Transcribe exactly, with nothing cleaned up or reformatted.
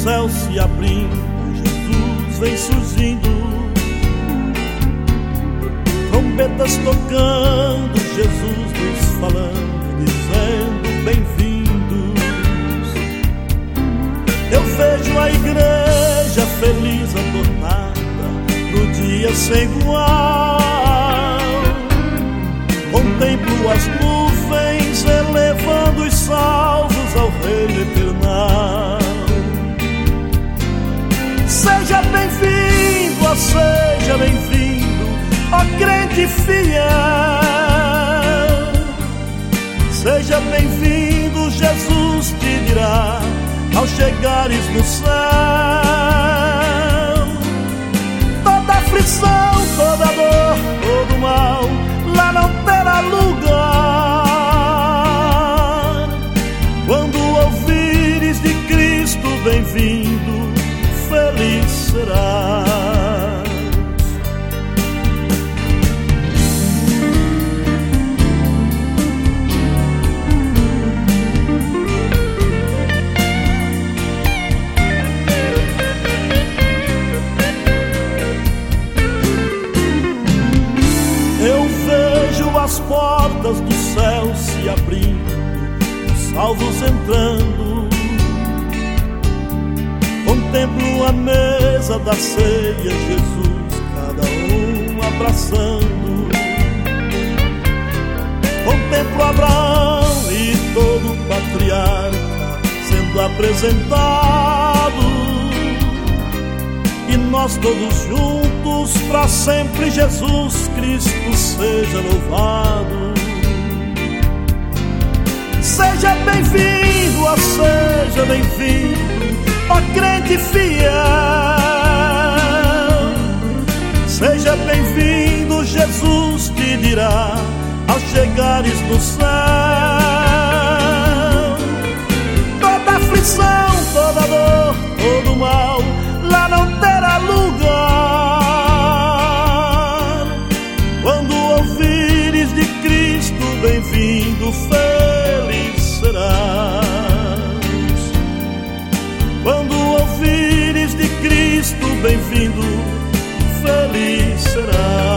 céu se abrindo, Jesus vem surgindo. Trombetas tocando, Jesus nos falando, dizendo bem-vindos. Eu vejo a igreja feliz adornada no dia sem igual. Contemplo as nuvens elevando os salvos ao reino eternal. Seja bem-vindo, ó, seja bem-vindo, ó crente fiel. Seja bem-vindo, Jesus te dirá ao chegares no céu. Toda aflição, toda dor, todo mal, lá não terá lugar. Quando ouvires de Cristo bem-vindo, feliz serás. Eu vejo as portas do céu se abrindo, os salvos entrando. Contemplo a mesa da ceia, Jesus, cada um abraçando. Contemplo Abraão e todo patriarca sendo apresentado. E nós todos juntos, para sempre Jesus Cristo seja louvado. Seja bem-vindo, ó, seja bem-vindo, ó crente fiel. Seja bem-vindo, Jesus te dirá ao chegares no céu. Toda aflição, toda dor, todo mal, lá não terá lugar. Quando ouvires de Cristo bem-vindo, feliz serás. Quando ouvires de Cristo bem-vindo, feliz serás.